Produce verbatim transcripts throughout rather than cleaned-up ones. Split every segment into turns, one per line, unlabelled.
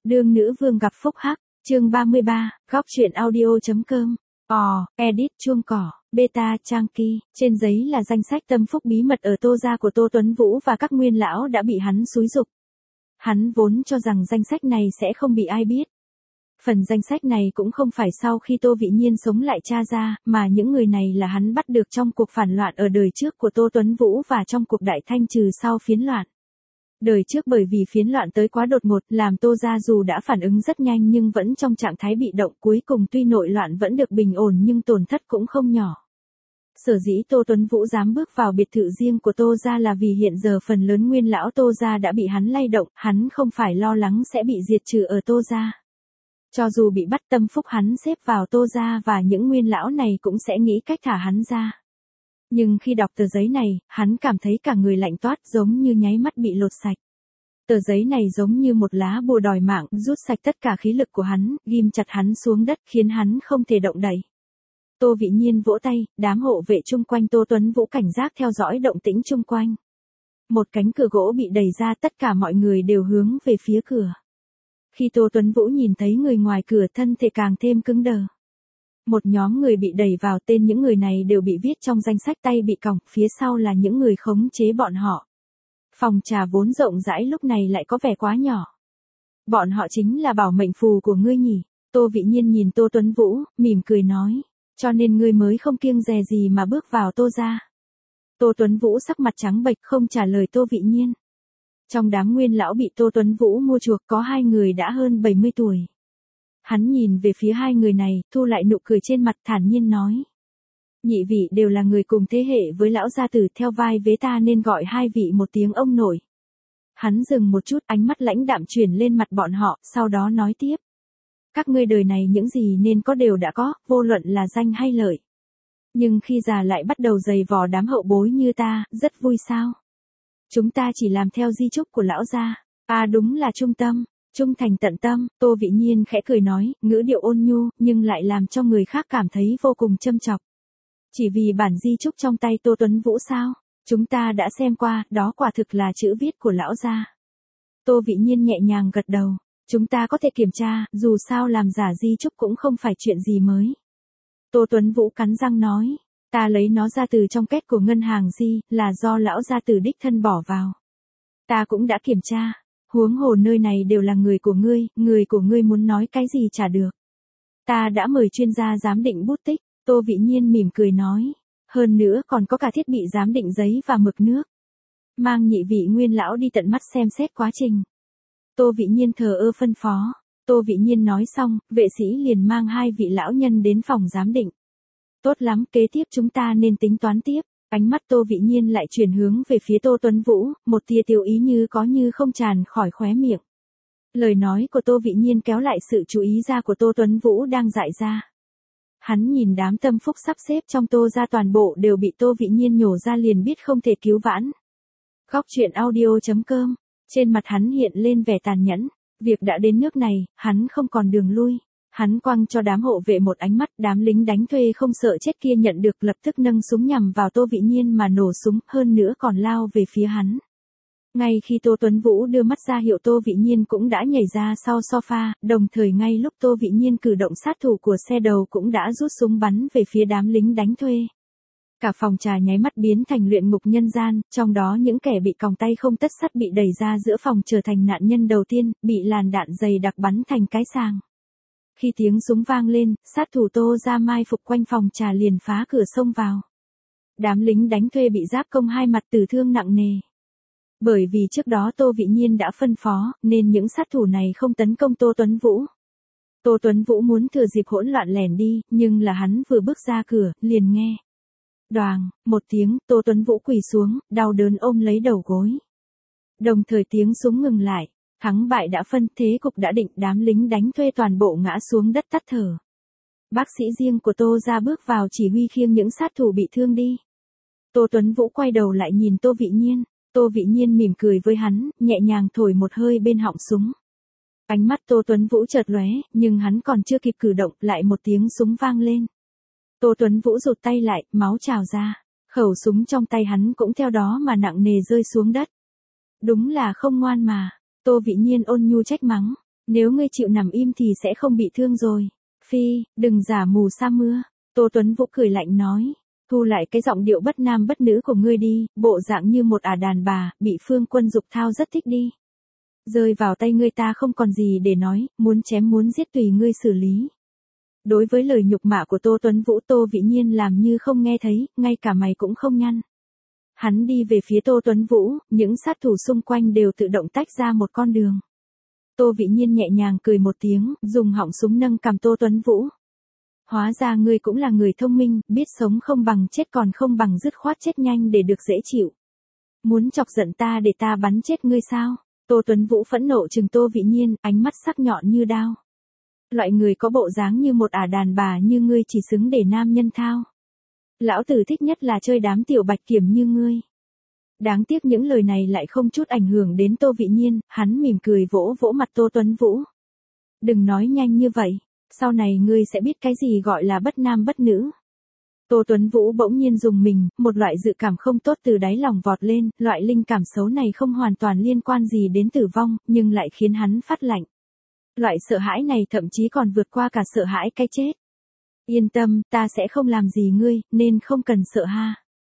Đương nữ vương gặp phúc hắc, chương ba mươi ba, góc truyện audio.com. Ò, edit chuông cỏ, beta trang kỳ, trên giấy là danh sách tâm phúc bí mật ở Tô gia của Tô Tuấn Vũ và các nguyên lão đã bị hắn xúi giục. Hắn vốn cho rằng danh sách này sẽ không bị ai biết. Phần danh sách này cũng không phải sau khi Tô Vị Nhiên sống lại tra ra, mà những người này là hắn bắt được trong cuộc phản loạn ở đời trước của Tô Tuấn Vũ và trong cuộc đại thanh trừ sau phiến loạn. Đời trước bởi vì phiến loạn tới quá đột ngột, làm Tô gia dù đã phản ứng rất nhanh nhưng vẫn trong trạng thái bị động, cuối cùng tuy nội loạn vẫn được bình ổn nhưng tổn thất cũng không nhỏ. Sở dĩ Tô Tuấn Vũ dám bước vào biệt thự riêng của Tô gia là vì hiện giờ phần lớn nguyên lão Tô gia đã bị hắn lay động, hắn không phải lo lắng sẽ bị diệt trừ ở Tô gia. Cho dù bị bắt, tâm phúc hắn xếp vào Tô gia và những nguyên lão này cũng sẽ nghĩ cách thả hắn ra. Nhưng khi đọc tờ giấy này, hắn cảm thấy cả người lạnh toát, giống như nháy mắt bị lột sạch. Tờ giấy này giống như một lá bùa đòi mạng, rút sạch tất cả khí lực của hắn, ghim chặt hắn xuống đất khiến hắn không thể động đậy. Tô Vị Nhiên vỗ tay, đám hộ vệ chung quanh Tô Tuấn Vũ cảnh giác theo dõi động tĩnh chung quanh. Một cánh cửa gỗ bị đẩy ra, tất cả mọi người đều hướng về phía cửa. Khi Tô Tuấn Vũ nhìn thấy người ngoài cửa, thân thể càng thêm cứng đờ. Một nhóm người bị đẩy vào, tên những người này đều bị viết trong danh sách, tay bị còng, phía sau là những người khống chế bọn họ. Phòng trà vốn rộng rãi lúc này lại có vẻ quá nhỏ. Bọn họ chính là bảo mệnh phù của ngươi nhỉ? Tô Vị Nhiên nhìn Tô Tuấn Vũ, mỉm cười nói, cho nên ngươi mới không kiêng dè gì mà bước vào Tô gia. Tô Tuấn Vũ sắc mặt trắng bệch không trả lời Tô Vị Nhiên. Trong đám nguyên lão bị Tô Tuấn Vũ mua chuộc có hai người đã hơn bảy mươi tuổi. Hắn nhìn về phía hai người này, thu lại nụ cười trên mặt, thản nhiên nói. Nhị vị đều là người cùng thế hệ với lão gia tử, theo vai vế ta nên gọi hai vị một tiếng ông nội. Hắn dừng một chút, ánh mắt lãnh đạm chuyển lên mặt bọn họ, sau đó nói tiếp. Các ngươi đời này những gì nên có đều đã có, vô luận là danh hay lợi. Nhưng khi già lại bắt đầu giày vò đám hậu bối như ta, rất vui sao? Chúng ta chỉ làm theo di chúc của lão gia. À đúng là trung tâm. Trung thành tận tâm, Tô Vị Nhiên khẽ cười nói, ngữ điệu ôn nhu, nhưng lại làm cho người khác cảm thấy vô cùng châm chọc. Chỉ vì bản di chúc trong tay Tô Tuấn Vũ sao? Chúng ta đã xem qua, đó quả thực là chữ viết của lão gia. Tô Vị Nhiên nhẹ nhàng gật đầu. Chúng ta có thể kiểm tra, dù sao làm giả di chúc cũng không phải chuyện gì mới. Tô Tuấn Vũ cắn răng nói, ta lấy nó ra từ trong két của ngân hàng di, là do lão gia tử đích thân bỏ vào. Ta cũng đã kiểm tra. Huống hồ nơi này đều là người của ngươi, người của ngươi muốn nói cái gì trả được. Ta đã mời chuyên gia giám định bút tích, Tô Vị Nhiên mỉm cười nói. Hơn nữa còn có cả thiết bị giám định giấy và mực nước. Mang nhị vị nguyên lão đi tận mắt xem xét quá trình. Tô Vị Nhiên thờ ơ phân phó. Tô Vị Nhiên nói xong, vệ sĩ liền mang hai vị lão nhân đến phòng giám định. Tốt lắm, kế tiếp chúng ta nên tính toán tiếp. Ánh mắt Tô Vị Nhiên lại chuyển hướng về phía Tô Tuấn Vũ, một tia tiêu ý như có như không tràn khỏi khóe miệng. Lời nói của Tô Vị Nhiên kéo lại sự chú ý ra của Tô Tuấn Vũ đang dại ra. Hắn nhìn đám tâm phúc sắp xếp trong Tô gia toàn bộ đều bị Tô Vị Nhiên nhổ ra liền biết không thể cứu vãn. Góc truyện audio.com, trên mặt hắn hiện lên vẻ tàn nhẫn, việc đã đến nước này, hắn không còn đường lui. Hắn quăng cho đám hộ vệ một ánh mắt, đám lính đánh thuê không sợ chết kia nhận được lập tức nâng súng nhằm vào Tô Vị Nhiên mà nổ súng, hơn nữa còn lao về phía hắn. Ngay khi Tô Tuấn Vũ đưa mắt ra hiệu, Tô Vị Nhiên cũng đã nhảy ra sau sofa, đồng thời ngay lúc Tô Vị Nhiên cử động sát thủ của xe đầu cũng đã rút súng bắn về phía đám lính đánh thuê. Cả phòng trà nháy mắt biến thành luyện ngục nhân gian, trong đó những kẻ bị còng tay không tất sắt bị đẩy ra giữa phòng trở thành nạn nhân đầu tiên, bị làn đạn dày đặc bắn thành cái sàng. Khi tiếng súng vang lên, sát thủ Tô gia mai phục quanh phòng trà liền phá cửa xông vào. Đám lính đánh thuê bị giáp công hai mặt tử thương nặng nề. Bởi vì trước đó Tô Vị Nhiên đã phân phó, nên những sát thủ này không tấn công Tô Tuấn Vũ. Tô Tuấn Vũ muốn thừa dịp hỗn loạn lẻn đi, nhưng là hắn vừa bước ra cửa, liền nghe. Đoàng, một tiếng, Tô Tuấn Vũ quỳ xuống, đau đớn ôm lấy đầu gối. Đồng thời tiếng súng ngừng lại. Thắng bại đã phân, thế cục đã định, đám lính đánh thuê toàn bộ ngã xuống đất tắt thở. Bác sĩ riêng của Tô gia bước vào chỉ huy khiêng những sát thủ bị thương đi. Tô Tuấn Vũ quay đầu lại nhìn Tô Vị Nhiên, Tô Vị Nhiên mỉm cười với hắn, nhẹ nhàng thổi một hơi bên họng súng. Ánh mắt Tô Tuấn Vũ chợt lóe, nhưng hắn còn chưa kịp cử động, lại một tiếng súng vang lên. Tô Tuấn Vũ rụt tay lại, máu trào ra, khẩu súng trong tay hắn cũng theo đó mà nặng nề rơi xuống đất. Đúng là không ngoan mà. Tô Vị Nhiên ôn nhu trách mắng, Nếu ngươi chịu nằm im thì sẽ không bị thương rồi. Phi, đừng giả mù sa mưa. Tô Tuấn Vũ cười lạnh nói. Thu lại cái giọng điệu bất nam bất nữ của ngươi đi, bộ dạng như một ả đàn bà, bị Phương Quân Dục thao rất thích đi. Rơi vào tay ngươi ta không còn gì để nói, muốn chém muốn giết tùy ngươi xử lý. Đối với lời nhục mạ của Tô Tuấn Vũ, Tô Vĩ Nhiên làm như không nghe thấy, ngay cả mày cũng không nhăn. Hắn đi về phía Tô Tuấn Vũ, những sát thủ xung quanh đều tự động tách ra một con đường. Tô Vĩ Nhiên nhẹ nhàng cười một tiếng, dùng họng súng nâng cằm Tô Tuấn Vũ. Hóa ra ngươi cũng là người thông minh, biết sống không bằng chết còn không bằng dứt khoát chết nhanh để được dễ chịu. Muốn chọc giận ta để ta bắn chết ngươi sao? Tô Tuấn Vũ phẫn nộ trừng Tô Vĩ Nhiên, ánh mắt sắc nhọn như đao. Loại người có bộ dáng như một ả đàn bà như ngươi chỉ xứng để nam nhân thao. Lão tử thích nhất là chơi đám tiểu bạch kiểm như ngươi. Đáng tiếc những lời này lại không chút ảnh hưởng đến Tô Vĩ Nhiên, hắn mỉm cười vỗ vỗ mặt Tô Tuấn Vũ. Đừng nói nhanh như vậy, sau này ngươi sẽ biết cái gì gọi là bất nam bất nữ. Tô Tuấn Vũ bỗng nhiên dùng mình, một loại dự cảm không tốt từ đáy lòng vọt lên, loại linh cảm xấu này không hoàn toàn liên quan gì đến tử vong, nhưng lại khiến hắn phát lạnh. Loại sợ hãi này thậm chí còn vượt qua cả sợ hãi cái chết. Yên tâm, ta sẽ không làm gì ngươi, nên không cần sợ ha.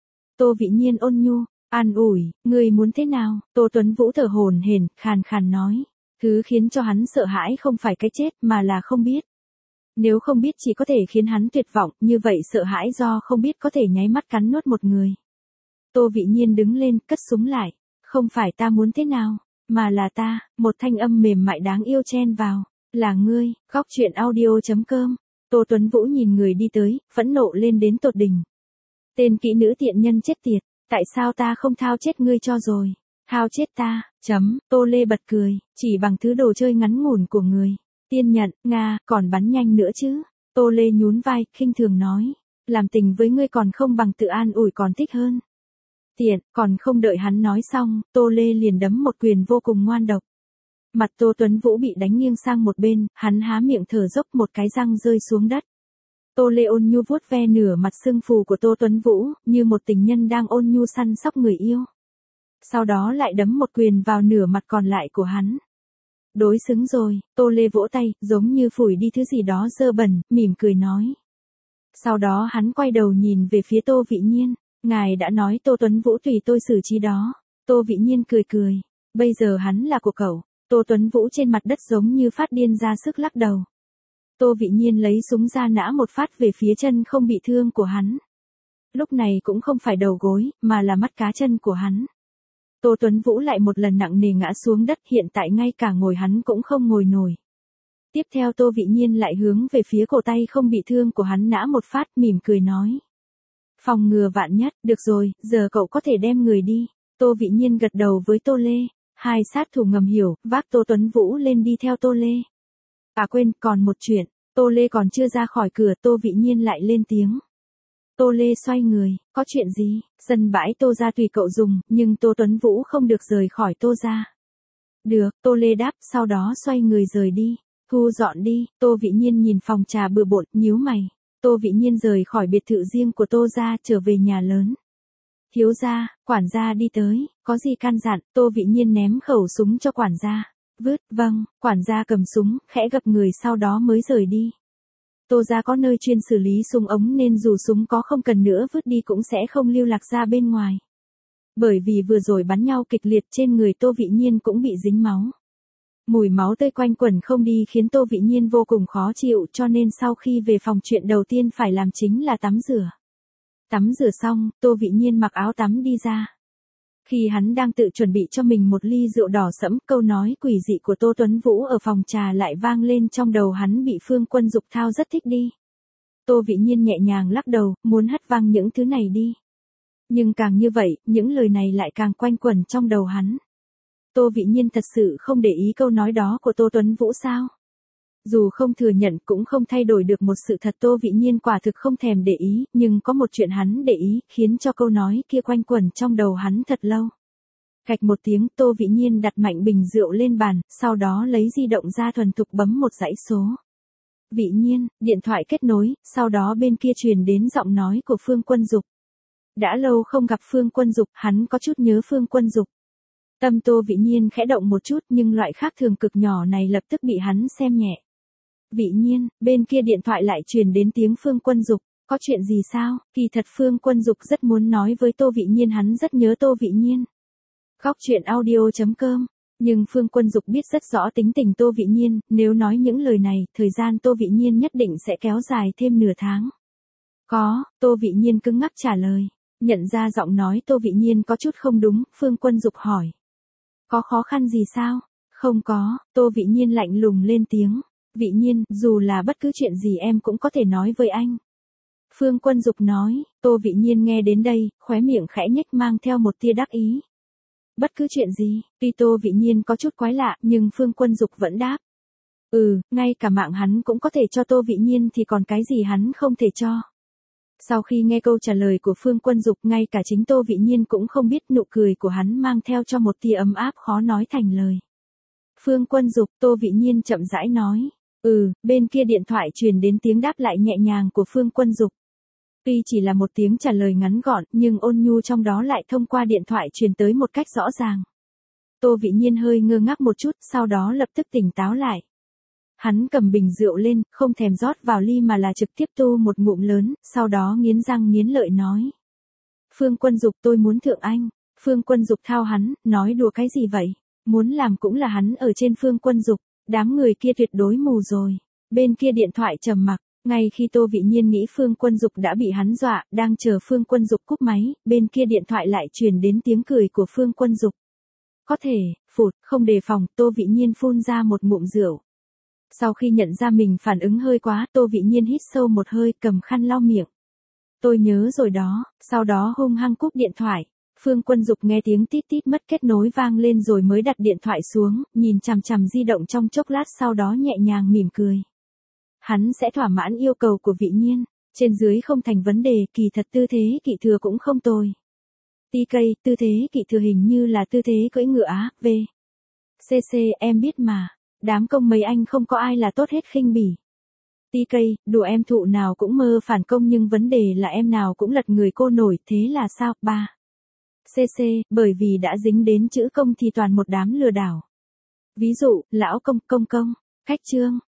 Tô Vĩ Nhiên ôn nhu, an ủi, ngươi muốn thế nào? Tô Tuấn Vũ thở hổn hển, khàn khàn nói. Thứ khiến cho hắn sợ hãi không phải cái chết mà là không biết. Nếu không biết chỉ có thể khiến hắn tuyệt vọng, như vậy sợ hãi do không biết có thể nháy mắt cắn nuốt một người. Tô Vĩ Nhiên đứng lên, cất súng lại. Không phải ta muốn thế nào, mà là ta, một thanh âm mềm mại đáng yêu chen vào. Là ngươi, góc truyện audio chấm com. Tô Tuấn Vũ nhìn người đi tới, phẫn nộ lên đến tột đỉnh. Tên kỹ nữ tiện nhân chết tiệt, tại sao ta không thao chết ngươi cho rồi? Thao chết ta, chấm, Tô Lê bật cười, chỉ bằng thứ đồ chơi ngắn ngủn của người. Tiên nhận, Nga, còn bắn nhanh nữa chứ? Tô Lê nhún vai, khinh thường nói. Làm tình với ngươi còn không bằng tự an ủi còn thích hơn. Tiện, còn không đợi hắn nói xong, Tô Lê liền đấm một quyền vô cùng ngoan độc. Mặt Tô Tuấn Vũ bị đánh nghiêng sang một bên, hắn há miệng thở dốc một cái răng rơi xuống đất. Tô Lê ôn nhu vuốt ve nửa mặt sưng phù của Tô Tuấn Vũ, như một tình nhân đang ôn nhu săn sóc người yêu. Sau đó lại đấm một quyền vào nửa mặt còn lại của hắn. Đối xứng rồi, Tô Lê vỗ tay, giống như phủi đi thứ gì đó dơ bẩn, mỉm cười nói. Sau đó hắn quay đầu nhìn về phía Tô Vĩ Nhiên, ngài đã nói Tô Tuấn Vũ tùy tôi xử trí đó. Tô Vĩ Nhiên cười cười, bây giờ hắn là của cậu. Tô Tuấn Vũ trên mặt đất giống như phát điên ra sức lắc đầu. Tô Vĩ Nhiên lấy súng ra nã một phát về phía chân không bị thương của hắn. Lúc này cũng không phải đầu gối, mà là mắt cá chân của hắn. Tô Tuấn Vũ lại một lần nặng nề ngã xuống đất, hiện tại ngay cả ngồi hắn cũng không ngồi nổi. Tiếp theo Tô Vĩ Nhiên lại hướng về phía cổ tay không bị thương của hắn nã một phát, mỉm cười nói. Phòng ngừa vạn nhất, được rồi, giờ cậu có thể đem người đi. Tô Vĩ Nhiên gật đầu với Tô Lê. Hai sát thủ ngầm hiểu, vác Tô Tuấn Vũ lên đi theo Tô Lê. À quên, còn một chuyện, Tô Lê còn chưa ra khỏi cửa, Tô Vĩ Nhiên lại lên tiếng. Tô Lê xoay người, có chuyện gì? Sân bãi Tô gia tùy cậu dùng, nhưng Tô Tuấn Vũ không được rời khỏi Tô gia. Được, Tô Lê đáp, sau đó xoay người rời đi. Thu dọn đi, Tô Vĩ Nhiên nhìn phòng trà bừa bộn, nhíu mày. Tô Vĩ Nhiên rời khỏi biệt thự riêng của Tô gia, trở về nhà lớn. Thiếu gia, quản gia đi tới, có gì căn dặn? Tô Vĩ Nhiên ném khẩu súng cho quản gia. Vứt, vâng, quản gia cầm súng, khẽ gập người sau đó mới rời đi. Tô gia có nơi chuyên xử lý súng ống nên dù súng có không cần nữa vứt đi cũng sẽ không lưu lạc ra bên ngoài. Bởi vì vừa rồi bắn nhau kịch liệt trên người Tô Vĩ Nhiên cũng bị dính máu. Mùi máu tươi quanh quẩn không đi khiến Tô Vĩ Nhiên vô cùng khó chịu, cho nên sau khi về phòng chuyện đầu tiên phải làm chính là tắm rửa. Tắm rửa xong, Tô Vĩ Nhiên mặc áo tắm đi ra. Khi hắn đang tự chuẩn bị cho mình một ly rượu đỏ sẫm, câu nói quỷ dị của Tô Tuấn Vũ ở phòng trà lại vang lên trong đầu hắn, bị Phương Quân Dục thao rất thích đi. Tô Vĩ Nhiên nhẹ nhàng lắc đầu, muốn hất văng những thứ này đi. Nhưng càng như vậy, những lời này lại càng quanh quẩn trong đầu hắn. Tô Vĩ Nhiên thật sự không để ý câu nói đó của Tô Tuấn Vũ sao? Dù không thừa nhận cũng không thay đổi được một sự thật, Tô Vĩ Nhiên quả thực không thèm để ý, nhưng có một chuyện hắn để ý, khiến cho câu nói kia quanh quẩn trong đầu hắn thật lâu. Cạch một tiếng, Tô Vĩ Nhiên đặt mạnh bình rượu lên bàn, sau đó lấy di động ra thuần thục bấm một dãy số. Vĩ Nhiên, điện thoại kết nối, sau đó bên kia truyền đến giọng nói của Phương Quân Dục. Đã lâu không gặp Phương Quân Dục, hắn có chút nhớ Phương Quân Dục. Tâm Tô Vị Nhiên khẽ động một chút nhưng loại khác thường cực nhỏ này lập tức bị hắn xem nhẹ. Vị Nhiên, bên kia điện thoại lại truyền đến tiếng Phương Quân Dục, có chuyện gì sao? Kỳ thật Phương Quân Dục rất muốn nói với Tô Vị Nhiên hắn rất nhớ Tô Vị Nhiên. Góc chuyện audio chấm com. Nhưng Phương Quân Dục biết rất rõ tính tình Tô Vị Nhiên, nếu nói những lời này, thời gian Tô Vị Nhiên nhất định sẽ kéo dài thêm nửa tháng. Có, Tô Vị Nhiên cứng ngắc trả lời. Nhận ra giọng nói Tô Vị Nhiên có chút không đúng, Phương Quân Dục hỏi. Có khó khăn gì sao? Không có, Tô Vị Nhiên lạnh lùng lên tiếng. Vị Nhiên, dù là bất cứ chuyện gì em cũng có thể nói với anh. Phương Quân Dục nói, Tô Vị Nhiên nghe đến đây, khóe miệng khẽ nhếch mang theo một tia đắc ý. Bất cứ chuyện gì, tuy Tô Vị Nhiên có chút quái lạ, nhưng Phương Quân Dục vẫn đáp. Ừ, ngay cả mạng hắn cũng có thể cho Tô Vị Nhiên thì còn cái gì hắn không thể cho. Sau khi nghe câu trả lời của Phương Quân Dục, ngay cả chính Tô Vị Nhiên cũng không biết nụ cười của hắn mang theo cho một tia ấm áp khó nói thành lời. Phương Quân Dục, Tô Vị Nhiên chậm rãi nói. Ừ, bên kia điện thoại truyền đến tiếng đáp lại nhẹ nhàng của Phương Quân Dục. Tuy chỉ là một tiếng trả lời ngắn gọn, nhưng ôn nhu trong đó lại thông qua điện thoại truyền tới một cách rõ ràng. Tô Vị Nhiên hơi ngơ ngác một chút, sau đó lập tức tỉnh táo lại. Hắn cầm bình rượu lên, không thèm rót vào ly mà là trực tiếp tu một ngụm lớn, sau đó nghiến răng nghiến lợi nói. Phương Quân Dục, tôi muốn thượng anh. Phương Quân Dục thao hắn, nói đùa cái gì vậy? Muốn làm cũng là hắn ở trên Phương Quân Dục, đám người kia tuyệt đối mù rồi. Bên kia điện thoại trầm mặc, ngay khi Tô Vị Nhiên nghĩ Phương Quân Dục đã bị hắn dọa, đang chờ Phương Quân Dục cúp máy, bên kia điện thoại lại truyền đến tiếng cười của Phương Quân Dục. Có thể, phụt, không đề phòng, Tô Vị Nhiên phun ra một ngụm rượu. Sau khi nhận ra mình phản ứng hơi quá, Tô Vị Nhiên hít sâu một hơi, cầm khăn lau miệng. Tôi nhớ rồi đó, sau đó hung hăng cúp điện thoại. Phương Quân Dục nghe tiếng tít tít mất kết nối vang lên rồi mới đặt điện thoại xuống, nhìn chằm chằm di động trong chốc lát sau đó nhẹ nhàng mỉm cười. Hắn sẽ thỏa mãn yêu cầu của Vị Nhiên, trên dưới không thành vấn đề, kỳ thật tư thế kỵ thừa cũng không tồi. tê ca, tư thế kỵ thừa hình như là tư thế cưỡi ngựa á, v. xê xê, em biết mà, đám công mấy anh không có ai là tốt hết khinh bỉ. tê ca, đùa em thụ nào cũng mơ phản công nhưng vấn đề là em nào cũng lật người cô nổi, thế là sao, ba. xê xê, bởi vì đã dính đến chữ công thì toàn một đám lừa đảo. Ví dụ, lão công công công, cách chương.